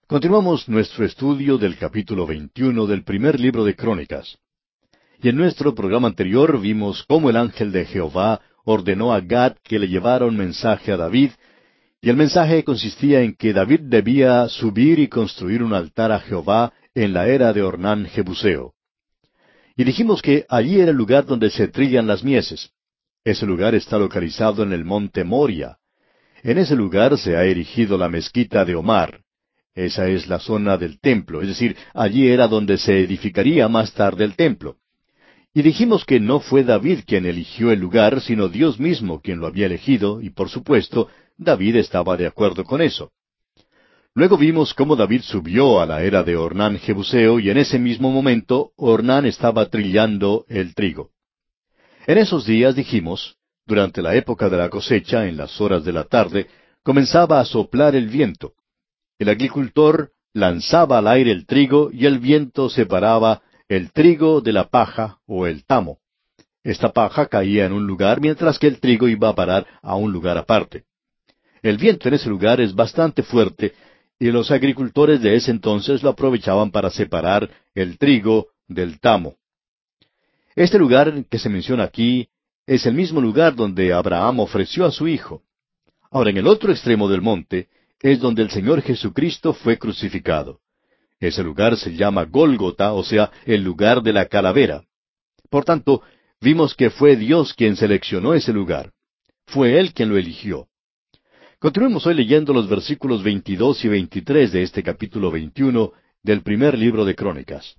Continuamos nuestro estudio del capítulo 21 del primer libro de Crónicas. Y en nuestro programa anterior vimos cómo el ángel de Jehová ordenó a Gad que le llevara un mensaje a David, y el mensaje consistía en que David debía subir y construir un altar a Jehová en la era de Ornán Jebuseo. Y dijimos que allí era el lugar donde se trillan las mieses. Ese lugar está localizado en el monte Moria. En ese lugar se ha erigido la mezquita de Omar. Esa es la zona del templo, es decir, allí era donde se edificaría más tarde el templo. Y dijimos que no fue David quien eligió el lugar, sino Dios mismo quien lo había elegido, y por supuesto, David estaba de acuerdo con eso. Luego vimos cómo David subió a la era de Ornán Jebuseo, y en ese mismo momento Ornán estaba trillando el trigo. En esos días dijimos, durante la época de la cosecha, en las horas de la tarde, comenzaba a soplar el viento. El agricultor lanzaba al aire el trigo y el viento separaba el trigo de la paja o el tamo. Esta paja caía en un lugar mientras que el trigo iba a parar a un lugar aparte. El viento en ese lugar es bastante fuerte y los agricultores de ese entonces lo aprovechaban para separar el trigo del tamo. Este lugar que se menciona aquí es el mismo lugar donde Abraham ofreció a su hijo. Ahora, en el otro extremo del monte es donde el Señor Jesucristo fue crucificado. Ese lugar se llama Gólgota, o sea, el lugar de la calavera. Por tanto, vimos que fue Dios quien seleccionó ese lugar. Fue Él quien lo eligió. Continuemos hoy leyendo los versículos 22 y 23 de este capítulo 21 del primer libro de Crónicas.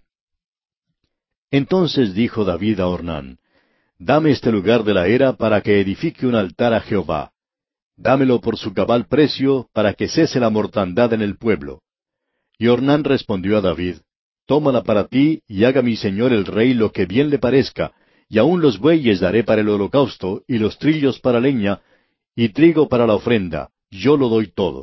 Entonces dijo David a Ornán: Dame este lugar de la era para que edifique un altar a Jehová. Dámelo por su cabal precio, para que cese la mortandad en el pueblo. Y Ornán respondió a David: Tómala para ti, y haga mi señor el rey lo que bien le parezca, y aun los bueyes daré para el holocausto, y los trillos para leña, y trigo para la ofrenda, yo lo doy todo.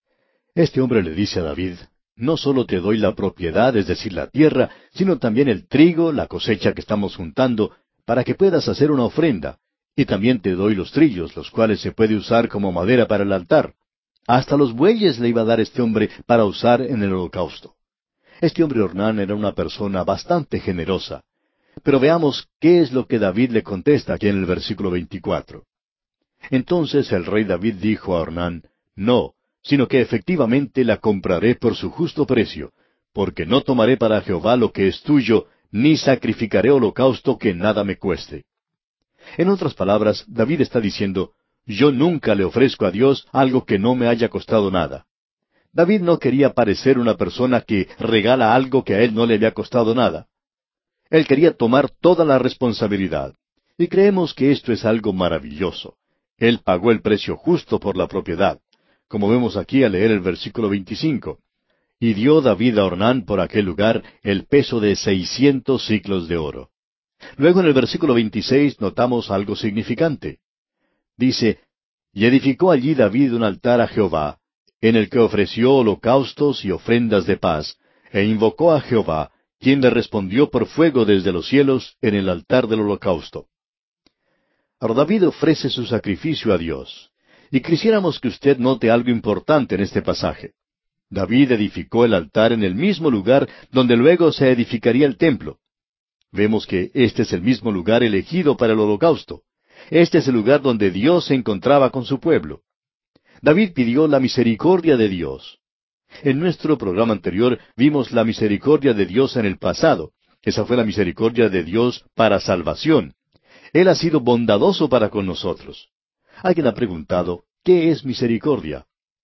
Este hombre le dice a David: No solo te doy la propiedad, es decir, la tierra, sino también el trigo, la cosecha que estamos juntando, para que puedas hacer una ofrenda. Y también te doy los trillos, los cuales se puede usar como madera para el altar. Hasta los bueyes le iba a dar este hombre para usar en el holocausto. Este hombre Ornán era una persona bastante generosa. Pero veamos qué es lo que David le contesta aquí en el versículo 24. Entonces el rey David dijo a Ornán: No, sino que efectivamente la compraré por su justo precio, porque no tomaré para Jehová lo que es tuyo, ni sacrificaré holocausto que nada me cueste. En otras palabras, David está diciendo: Yo nunca le ofrezco a Dios algo que no me haya costado nada. David no quería parecer una persona que regala algo que a él no le había costado nada. Él quería tomar toda la responsabilidad. Y creemos que esto es algo maravilloso. Él pagó el precio justo por la propiedad, como vemos aquí al leer el versículo 25. Y dio David a Ornán por aquel lugar el peso de 600 siclos de oro. Luego en el versículo 26 notamos algo significante. Dice: Y edificó allí David un altar a Jehová, en el que ofreció holocaustos y ofrendas de paz, e invocó a Jehová, quien le respondió por fuego desde los cielos en el altar del holocausto. Ahora David ofrece su sacrificio a Dios. Y quisiéramos que usted note algo importante en este pasaje. David edificó el altar en el mismo lugar donde luego se edificaría el templo. Vemos que este es el mismo lugar elegido para el holocausto. Este es el lugar donde Dios se encontraba con su pueblo. David pidió la misericordia de Dios. En nuestro programa anterior vimos la misericordia de Dios en el pasado. Esa fue la misericordia de Dios para salvación. Él ha sido bondadoso para con nosotros. Alguien ha preguntado: ¿qué es misericordia?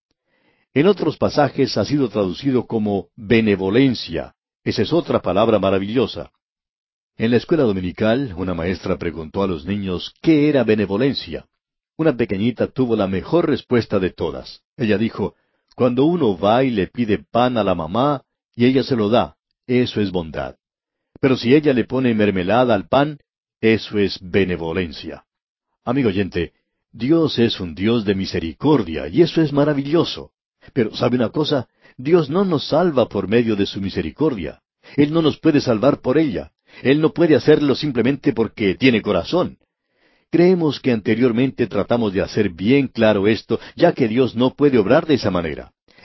En otros pasajes ha sido traducido como benevolencia. Esa es otra palabra maravillosa. En la escuela dominical, una maestra preguntó a los niños qué era benevolencia. Una pequeñita tuvo la mejor respuesta de todas. Ella dijo: Cuando uno va y le pide pan a la mamá, y ella se lo da, eso es bondad. Pero si ella le pone mermelada al pan, eso es benevolencia. Amigo oyente, Dios es un Dios de misericordia, y eso es maravilloso. Pero, ¿sabe una cosa? Dios no nos salva por medio de su misericordia. Él no nos puede salvar por ella. Él no puede hacerlo simplemente porque tiene corazón. Creemos que anteriormente tratamos de hacer bien claro esto, ya que Dios no puede obrar de esa manera.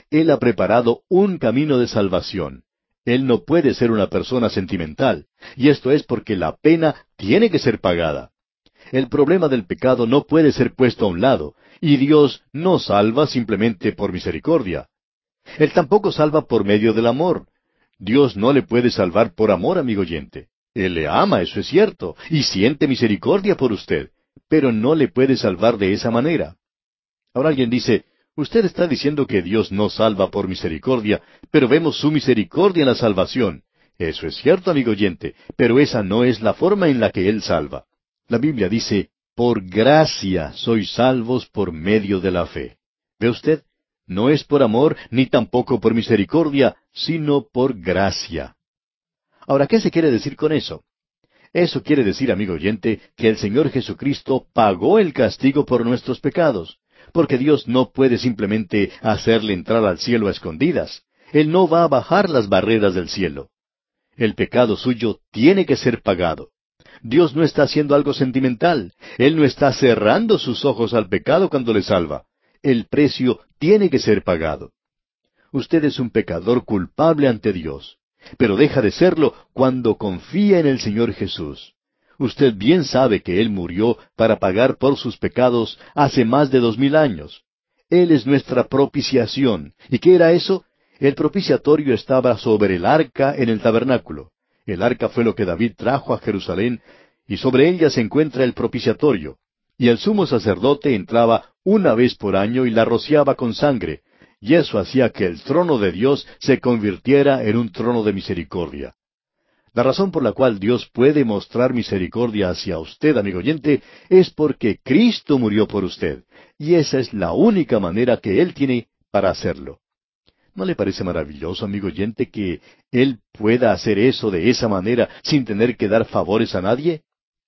Él ha preparado un camino de salvación. Él no puede ser una persona sentimental, y esto es porque la pena tiene que ser pagada. El problema del pecado no puede ser puesto a un lado, y Dios no salva simplemente por misericordia. Él tampoco salva por medio del amor. Dios no le puede salvar por amor, amigo oyente. Él le ama, eso es cierto, y siente misericordia por usted, pero no le puede salvar de esa manera. Ahora alguien dice, usted está diciendo que Dios no salva por misericordia, pero vemos su misericordia en la salvación. Eso es cierto, amigo oyente, pero esa no es la forma en la que Él salva. La Biblia dice, por gracia sois salvos por medio de la fe. ¿Ve usted? No es por amor, ni tampoco por misericordia, sino por gracia. Ahora, ¿qué se quiere decir con eso? Eso quiere decir, amigo oyente, que el Señor Jesucristo pagó el castigo por nuestros pecados, porque Dios no puede simplemente hacerle entrar al cielo a escondidas. Él no va a bajar las barreras del cielo. El pecado suyo tiene que ser pagado. Dios no está haciendo algo sentimental. Él no está cerrando sus ojos al pecado cuando le salva. El precio tiene que ser pagado. Usted es un pecador culpable ante Dios, pero deja de serlo cuando confía en el Señor Jesús. Usted bien sabe que Él murió para pagar por sus pecados hace más de 2000 años. Él es nuestra propiciación. ¿Y qué era eso? El propiciatorio estaba sobre el arca en el tabernáculo. El arca fue lo que David trajo a Jerusalén, y sobre ella se encuentra el propiciatorio. Y el sumo sacerdote entraba una vez por año y la rociaba con sangre, y eso hacía que el trono de Dios se convirtiera en un trono de misericordia. La razón por la cual Dios puede mostrar misericordia hacia usted, amigo oyente, es porque Cristo murió por usted, y esa es la única manera que Él tiene para hacerlo. ¿No le parece maravilloso, amigo oyente, que Él pueda hacer eso de esa manera sin tener que dar favores a nadie?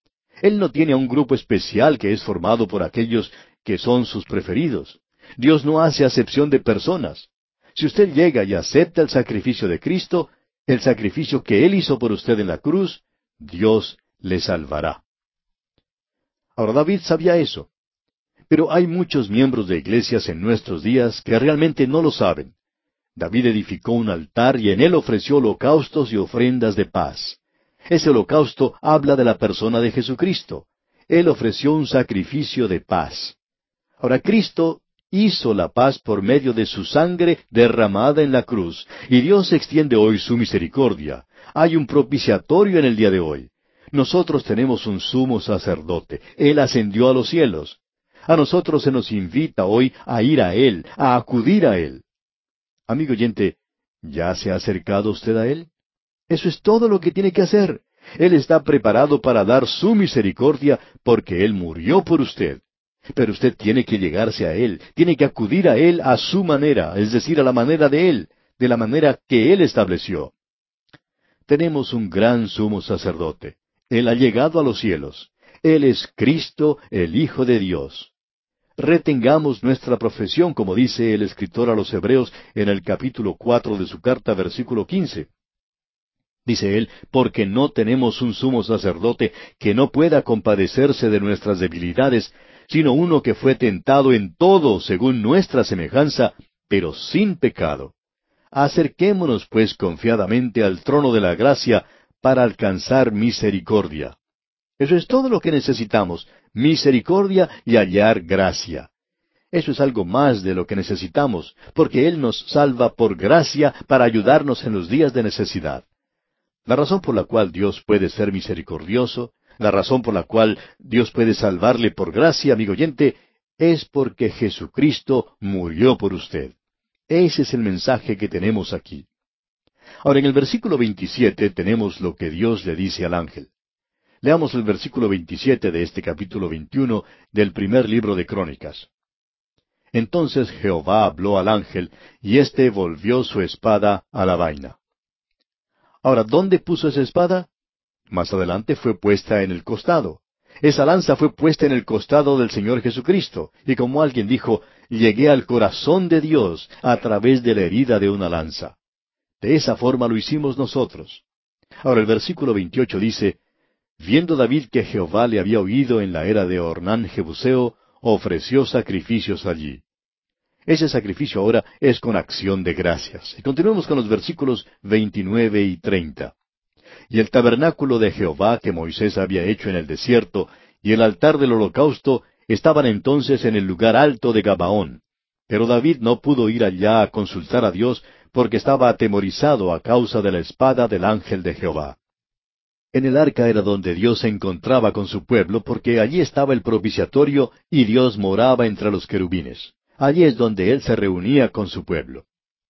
Él no tiene a un grupo especial que es formado por aquellos que son sus preferidos. Dios no hace acepción de personas. Si usted llega y acepta el sacrificio de Cristo, el sacrificio que Él hizo por usted en la cruz, Dios le salvará. Ahora David sabía eso. Pero hay muchos miembros de iglesias en nuestros días que realmente no lo saben. David edificó un altar y en él ofreció holocaustos y ofrendas de paz. Ese holocausto habla de la persona de Jesucristo. Él ofreció un sacrificio de paz. Ahora Cristo hizo la paz por medio de su sangre derramada en la cruz, y Dios extiende hoy su misericordia. Hay un propiciatorio en el día de hoy. Nosotros tenemos un sumo sacerdote. Él ascendió a los cielos. A nosotros se nos invita hoy a ir a Él, a acudir a Él. Amigo oyente, ¿ya se ha acercado usted a Él? Eso es todo lo que tiene que hacer. Él está preparado para dar su misericordia porque Él murió por usted. Pero usted tiene que llegarse a Él, tiene que acudir a Él a su manera, es decir, a la manera de Él, de la manera que Él estableció. Tenemos un gran sumo sacerdote. Él ha llegado a los cielos. Él es Cristo, el Hijo de Dios. Retengamos nuestra profesión, como dice el escritor a los Hebreos en el capítulo 4 de su carta, versículo 15. Dice él, porque no tenemos un sumo sacerdote que no pueda compadecerse de nuestras debilidades, sino uno que fue tentado en todo según nuestra semejanza, pero sin pecado. Acerquémonos pues confiadamente al trono de la gracia para alcanzar misericordia. Eso es todo lo que necesitamos, misericordia y hallar gracia. Eso es algo más de lo que necesitamos, porque Él nos salva por gracia para ayudarnos en los días de necesidad. La razón por la cual Dios puede ser misericordioso, la razón por la cual Dios puede salvarle por gracia, amigo oyente, es porque Jesucristo murió por usted. Ese es el mensaje que tenemos aquí. Ahora, en el versículo 27 tenemos lo que Dios le dice al ángel. Leamos el versículo 27 de este capítulo 21 del primer libro de Crónicas. Entonces Jehová habló al ángel, y éste volvió su espada a la vaina. Ahora, ¿dónde puso esa espada? Más adelante fue puesta en el costado. Esa lanza fue puesta en el costado del Señor Jesucristo, y como alguien dijo, llegué al corazón de Dios a través de la herida de una lanza. De esa forma lo hicimos nosotros. Ahora el versículo 28 dice, viendo David que Jehová le había oído en la era de Ornán Jebuseo, ofreció sacrificios allí. Ese sacrificio ahora es con acción de gracias. Y continuemos con los versículos 29 y 30. Y el tabernáculo de Jehová que Moisés había hecho en el desierto, y el altar del holocausto, estaban entonces en el lugar alto de Gabaón. Pero David no pudo ir allá a consultar a Dios, porque estaba atemorizado a causa de la espada del ángel de Jehová. En el arca era donde Dios se encontraba con su pueblo, porque allí estaba el propiciatorio y Dios moraba entre los querubines. Allí es donde Él se reunía con su pueblo.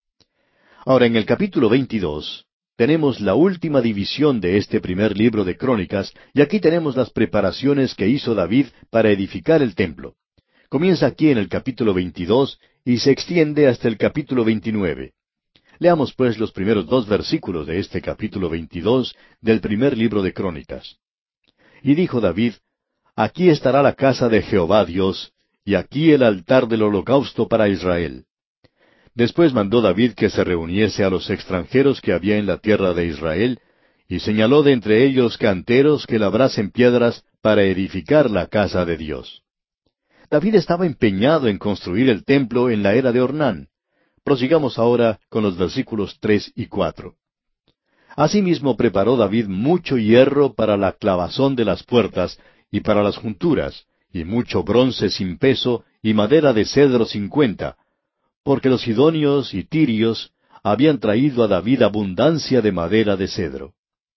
Ahora, en el capítulo 22, tenemos la última división de este primer libro de Crónicas, y aquí tenemos las preparaciones que hizo David para edificar el templo. Comienza aquí en el capítulo 22 y se extiende hasta el capítulo 29. Leamos pues los primeros dos versículos de este capítulo 22 del primer libro de Crónicas. Y dijo David, Aquí estará la casa de Jehová Dios, y aquí el altar del holocausto para Israel. Después mandó David que se reuniese a los extranjeros que había en la tierra de Israel, y señaló de entre ellos canteros que labrasen piedras para edificar la casa de Dios. David estaba empeñado en construir el templo en la era de Ornán. Prosigamos ahora con los versículos 3 y 4. Asimismo preparó David mucho hierro para la clavazón de las puertas y para las junturas, y mucho bronce sin peso, y madera de cedro 50, porque los sidonios y tirios habían traído a David abundancia de madera de cedro.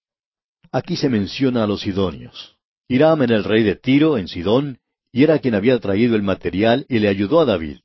Aquí se menciona a los sidonios. Hiram era el rey de Tiro, en Sidón, y era quien había traído el material y le ayudó a David.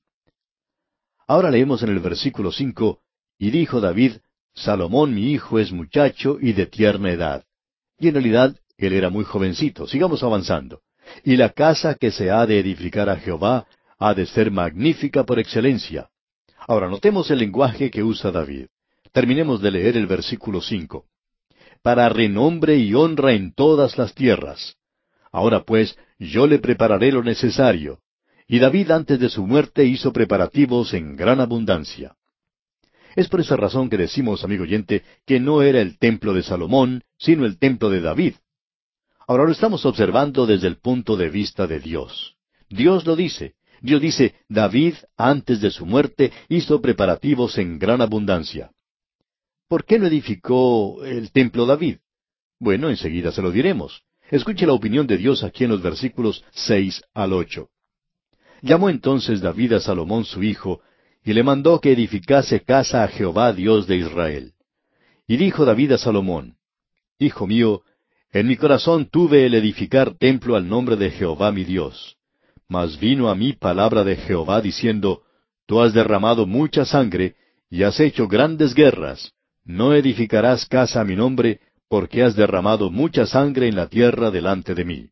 Ahora leemos en el versículo 5, y dijo David, Salomón mi hijo es muchacho y de tierna edad. Y en realidad él era muy jovencito. Sigamos avanzando. Y la casa que se ha de edificar a Jehová ha de ser magnífica por excelencia. Ahora notemos el lenguaje que usa David. Terminemos de leer el versículo 5. Para renombre y honra en todas las tierras. Ahora pues, yo le prepararé lo necesario. Y David antes de su muerte hizo preparativos en gran abundancia. Es por esa razón que decimos, amigo oyente, que no era el templo de Salomón, sino el templo de David. Ahora lo estamos observando desde el punto de vista de Dios. Dios lo dice. Dios dice, David, antes de su muerte, hizo preparativos en gran abundancia. ¿Por qué no edificó el templo David? Bueno, enseguida se lo diremos. Escuche la opinión de Dios aquí en los versículos 6 al 8. Llamó entonces David a Salomón su hijo, y le mandó que edificase casa a Jehová Dios de Israel. Y dijo David a Salomón, Hijo mío, en mi corazón tuve el edificar templo al nombre de Jehová mi Dios. Mas vino a mí palabra de Jehová diciendo, Tú has derramado mucha sangre, y has hecho grandes guerras. No edificarás casa a mi nombre, porque has derramado mucha sangre en la tierra delante de mí.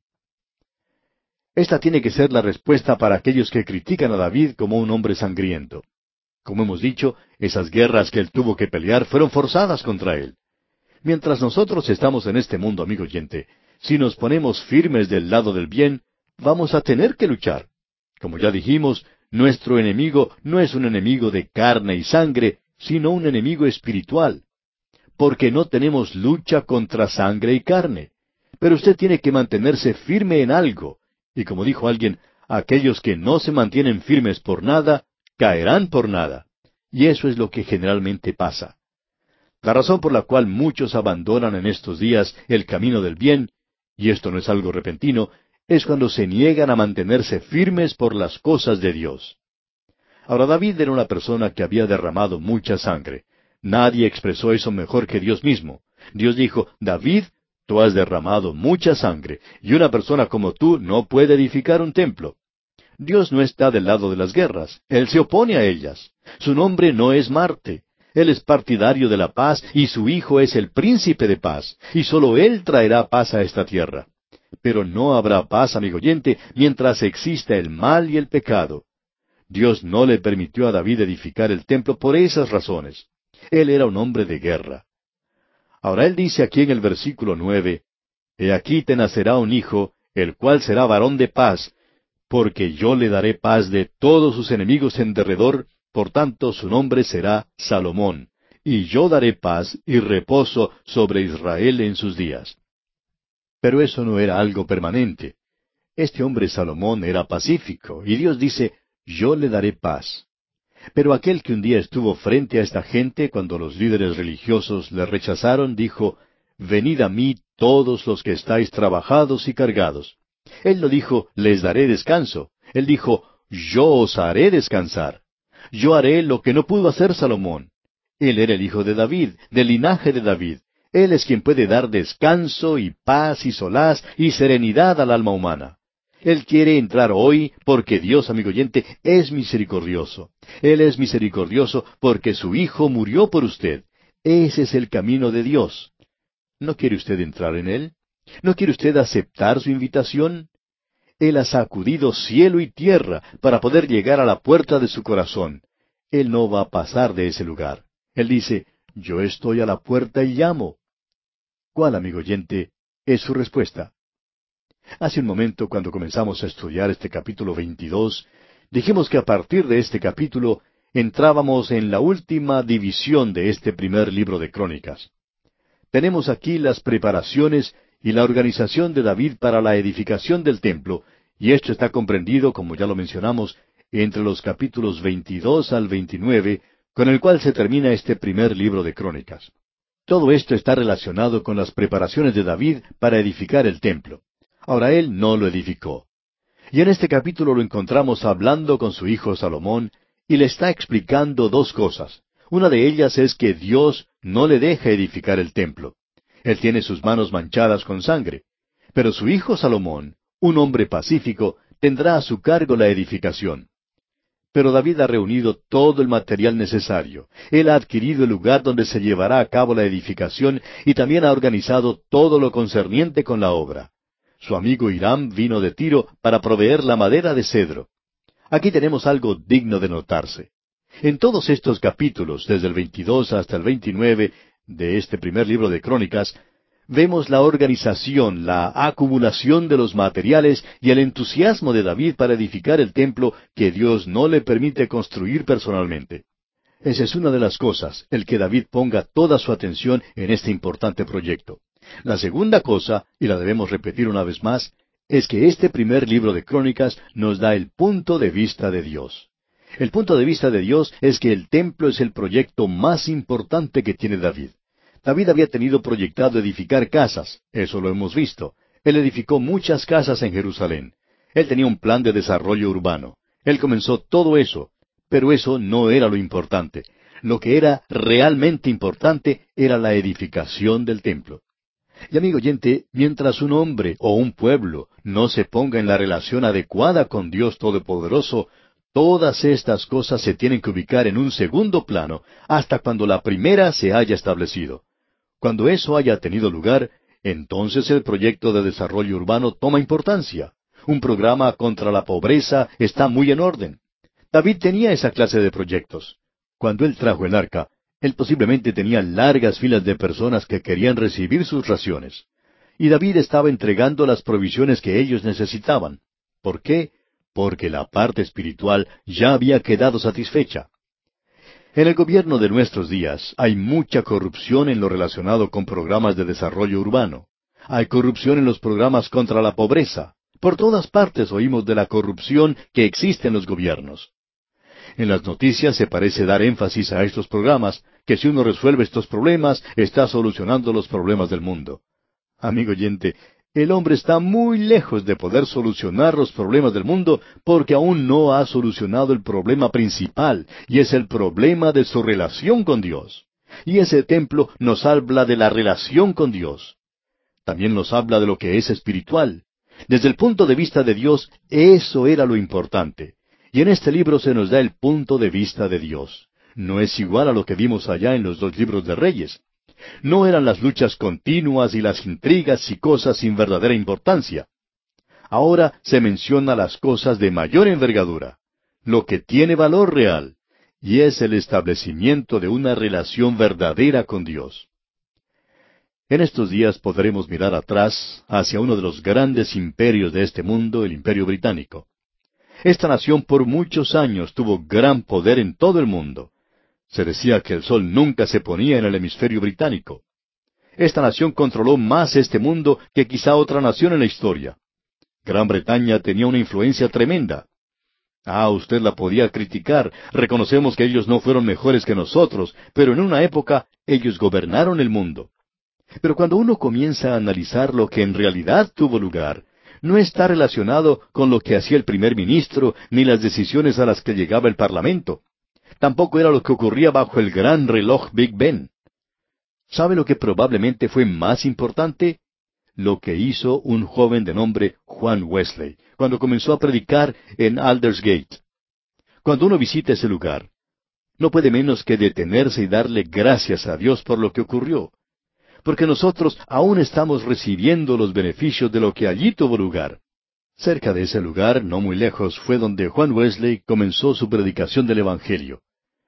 Esta tiene que ser la respuesta para aquellos que critican a David como un hombre sangriento. Como hemos dicho, esas guerras que él tuvo que pelear fueron forzadas contra él. Mientras nosotros estamos en este mundo, amigo oyente, si nos ponemos firmes del lado del bien, vamos a tener que luchar. Como ya dijimos, nuestro enemigo no es un enemigo de carne y sangre, sino un enemigo espiritual. Porque no tenemos lucha contra sangre y carne. Pero usted tiene que mantenerse firme en algo. Y como dijo alguien, aquellos que no se mantienen firmes por nada, caerán por nada. Y eso es lo que generalmente pasa. La razón por la cual muchos abandonan en estos días el camino del bien, y esto no es algo repentino, es cuando se niegan a mantenerse firmes por las cosas de Dios. Ahora David era una persona que había derramado mucha sangre. Nadie expresó eso mejor que Dios mismo. Dios dijo, David, tú has derramado mucha sangre, y una persona como tú no puede edificar un templo. Dios no está del lado de las guerras, Él se opone a ellas. Su nombre no es Marte. Él es partidario de la paz y su Hijo es el príncipe de paz, y sólo Él traerá paz a esta tierra. Pero no habrá paz, amigo oyente, mientras exista el mal y el pecado. Dios no le permitió a David edificar el templo por esas razones. Él era un hombre de guerra. Ahora él dice aquí en el versículo 9, He aquí te nacerá un hijo, el cual será varón de paz, porque yo le daré paz de todos sus enemigos en derredor, por tanto su nombre será Salomón, y yo daré paz y reposo sobre Israel en sus días. Pero eso no era algo permanente. Este hombre Salomón era pacífico, y Dios dice, yo le daré paz. Pero aquel que un día estuvo frente a esta gente cuando los líderes religiosos le rechazaron, dijo, «Venid a mí todos los que estáis trabajados y cargados». Él no dijo, «Les daré descanso». Él dijo, «Yo os haré descansar». Yo haré lo que no pudo hacer Salomón. Él era el hijo de David, del linaje de David. Él es quien puede dar descanso y paz y solaz y serenidad al alma humana. Él quiere entrar hoy porque Dios, amigo oyente, es misericordioso. Él es misericordioso porque su Hijo murió por usted. Ese es el camino de Dios. ¿No quiere usted entrar en Él? ¿No quiere usted aceptar su invitación? Él ha sacudido cielo y tierra para poder llegar a la puerta de su corazón. Él no va a pasar de ese lugar. Él dice, «Yo estoy a la puerta y llamo». ¿Cuál, amigo oyente, es su respuesta? Hace un momento, cuando comenzamos a estudiar este capítulo 22, dijimos que a partir de este capítulo entrábamos en la última división de este primer libro de Crónicas. Tenemos aquí las preparaciones y la organización de David para la edificación del templo, y esto está comprendido, como ya lo mencionamos, entre los capítulos 22 al 29, con el cual se termina este primer libro de Crónicas. Todo esto está relacionado con las preparaciones de David para edificar el templo. Ahora él no lo edificó. Y en este capítulo lo encontramos hablando con su hijo Salomón y le está explicando dos cosas. Una de ellas es que Dios no le deja edificar el templo. Él tiene sus manos manchadas con sangre. Pero su hijo Salomón, un hombre pacífico, tendrá a su cargo la edificación. Pero David ha reunido todo el material necesario. Él ha adquirido el lugar donde se llevará a cabo la edificación y también ha organizado todo lo concerniente con la obra. Su amigo Hiram vino de Tiro para proveer la madera de cedro. Aquí tenemos algo digno de notarse. En todos estos capítulos, desde el 22 hasta el 29 de este primer libro de Crónicas, vemos la organización, la acumulación de los materiales y el entusiasmo de David para edificar el templo que Dios no le permite construir personalmente. Esa es una de las cosas, el que David ponga toda su atención en este importante proyecto. La segunda cosa, y la debemos repetir una vez más, es que este primer libro de Crónicas nos da el punto de vista de Dios. El punto de vista de Dios es que el templo es el proyecto más importante que tiene David. David había tenido proyectado edificar casas, eso lo hemos visto. Él edificó muchas casas en Jerusalén. Él tenía un plan de desarrollo urbano. Él comenzó todo eso, pero eso no era lo importante. Lo que era realmente importante era la edificación del templo. Y amigo oyente, mientras un hombre o un pueblo no se ponga en la relación adecuada con Dios Todopoderoso, todas estas cosas se tienen que ubicar en un segundo plano hasta cuando la primera se haya establecido. Cuando eso haya tenido lugar, entonces el proyecto de desarrollo urbano toma importancia. Un programa contra la pobreza está muy en orden. David tenía esa clase de proyectos. Cuando él trajo el arca, él posiblemente tenía largas filas de personas que querían recibir sus raciones. Y David estaba entregando las provisiones que ellos necesitaban. ¿Por qué? Porque la parte espiritual ya había quedado satisfecha. En el gobierno de nuestros días hay mucha corrupción en lo relacionado con programas de desarrollo urbano. Hay corrupción en los programas contra la pobreza. Por todas partes oímos de la corrupción que existe en los gobiernos. En las noticias se parece dar énfasis a estos programas, que si uno resuelve estos problemas, está solucionando los problemas del mundo. Amigo oyente, el hombre está muy lejos de poder solucionar los problemas del mundo porque aún no ha solucionado el problema principal, y es el problema de su relación con Dios. Y ese templo nos habla de la relación con Dios. También nos habla de lo que es espiritual. Desde el punto de vista de Dios, eso era lo importante. Y en este libro se nos da el punto de vista de Dios. No es igual a lo que vimos allá en los 2 libros de Reyes. No eran las luchas continuas y las intrigas y cosas sin verdadera importancia. Ahora se menciona las cosas de mayor envergadura, lo que tiene valor real, y es el establecimiento de una relación verdadera con Dios. En estos días podremos mirar atrás hacia uno de los grandes imperios de este mundo, el Imperio Británico. Esta nación por muchos años tuvo gran poder en todo el mundo. Se decía que el sol nunca se ponía en el hemisferio británico. Esta nación controló más este mundo que quizá otra nación en la historia. Gran Bretaña tenía una influencia tremenda. Usted la podía criticar. Reconocemos que ellos no fueron mejores que nosotros, pero en una época ellos gobernaron el mundo. Pero cuando uno comienza a analizar lo que en realidad tuvo lugar, no está relacionado con lo que hacía el primer ministro ni las decisiones a las que llegaba el Parlamento. Tampoco era lo que ocurría bajo el gran reloj Big Ben. ¿Sabe lo que probablemente fue más importante? Lo que hizo un joven de nombre Juan Wesley, cuando comenzó a predicar en Aldersgate. Cuando uno visita ese lugar, no puede menos que detenerse y darle gracias a Dios por lo que ocurrió, porque nosotros aún estamos recibiendo los beneficios de lo que allí tuvo lugar. Cerca de ese lugar, no muy lejos, fue donde Juan Wesley comenzó su predicación del Evangelio.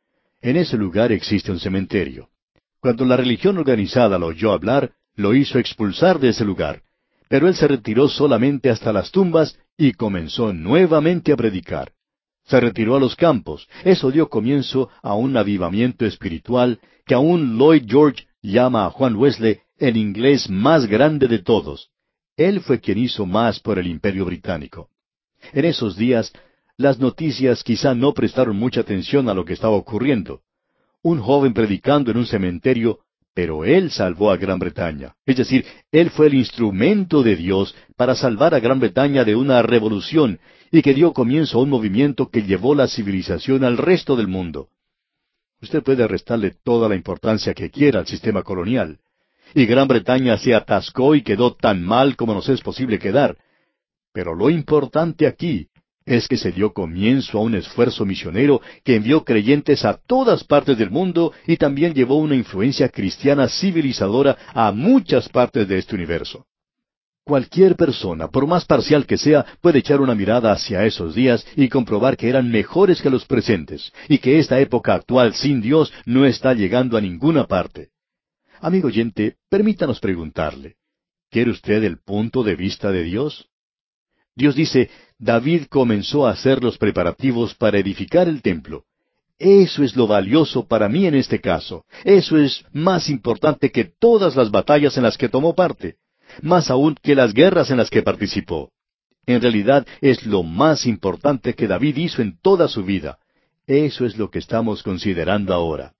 En ese lugar existe un cementerio. Cuando la religión organizada lo oyó hablar, lo hizo expulsar de ese lugar, pero él se retiró solamente hasta las tumbas y comenzó nuevamente a predicar. Se retiró a los campos. Eso dio comienzo a un avivamiento espiritual que aún Lloyd George llama a Juan Wesley el inglés más grande de todos. Él fue quien hizo más por el Imperio Británico. En esos días, las noticias quizá no prestaron mucha atención a lo que estaba ocurriendo. Un joven predicando en un cementerio, pero él salvó a Gran Bretaña. Es decir, él fue el instrumento de Dios para salvar a Gran Bretaña de una revolución y que dio comienzo a un movimiento que llevó la civilización al resto del mundo. Usted puede restarle toda la importancia que quiera al sistema colonial. Y Gran Bretaña se atascó y quedó tan mal como nos es posible quedar. Pero lo importante aquí es que se dio comienzo a un esfuerzo misionero que envió creyentes a todas partes del mundo y también llevó una influencia cristiana civilizadora a muchas partes de este universo. Cualquier persona, por más parcial que sea, puede echar una mirada hacia esos días y comprobar que eran mejores que los presentes, y que esta época actual sin Dios no está llegando a ninguna parte. Amigo oyente, permítanos preguntarle, ¿quiere usted el punto de vista de Dios? Dios dice, David comenzó a hacer los preparativos para edificar el templo. Eso es lo valioso para mí en este caso. Eso es más importante que todas las batallas en las que tomó parte, más aún que las guerras en las que participó. En realidad es lo más importante que David hizo en toda su vida. Eso es lo que estamos considerando ahora.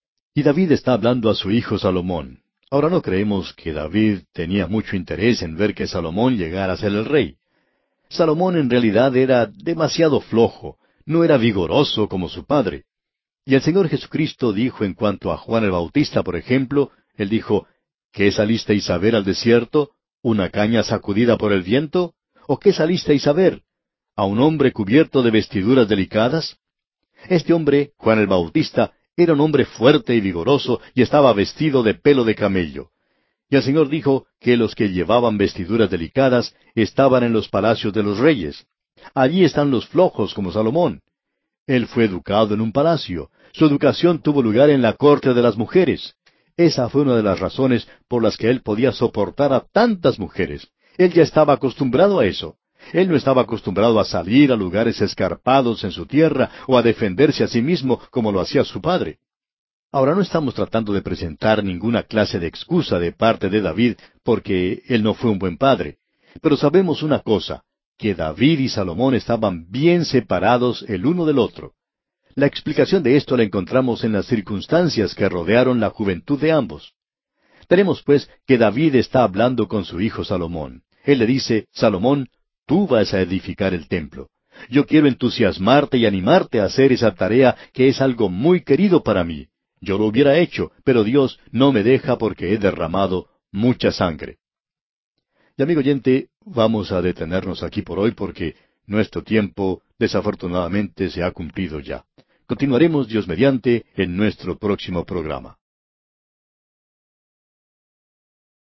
Y David está hablando a su hijo Salomón. Ahora no creemos que David tenía mucho interés en ver que Salomón llegara a ser el rey. Salomón en realidad era demasiado flojo, no era vigoroso como su padre. Y el Señor Jesucristo dijo en cuanto a Juan el Bautista, por ejemplo, Él dijo, ¿qué salisteis a ver al desierto? ¿Una caña sacudida por el viento? ¿O qué salisteis a ver? ¿A un hombre cubierto de vestiduras delicadas? Este hombre, Juan el Bautista, era un hombre fuerte y vigoroso y estaba vestido de pelo de camello. Y el Señor dijo que los que llevaban vestiduras delicadas estaban en los palacios de los reyes. Allí están los flojos como Salomón. Él fue educado en un palacio. Su educación tuvo lugar en la corte de las mujeres. Esa fue una de las razones por las que él podía soportar a tantas mujeres. Él ya estaba acostumbrado a eso. Él no estaba acostumbrado a salir a lugares escarpados en su tierra o a defenderse a sí mismo como lo hacía su padre. Ahora no estamos tratando de presentar ninguna clase de excusa de parte de David porque él no fue un buen padre. Pero sabemos una cosa, que David y Salomón estaban bien separados el uno del otro. La explicación de esto la encontramos en las circunstancias que rodearon la juventud de ambos. Tenemos pues que David está hablando con su hijo Salomón. Él le dice, Salomón, tú vas a edificar el templo. Yo quiero entusiasmarte y animarte a hacer esa tarea que es algo muy querido para mí. Yo lo hubiera hecho, pero Dios no me deja porque he derramado mucha sangre. Y amigo oyente, vamos a detenernos aquí por hoy porque nuestro tiempo desafortunadamente se ha cumplido ya. Continuaremos Dios mediante en nuestro próximo programa.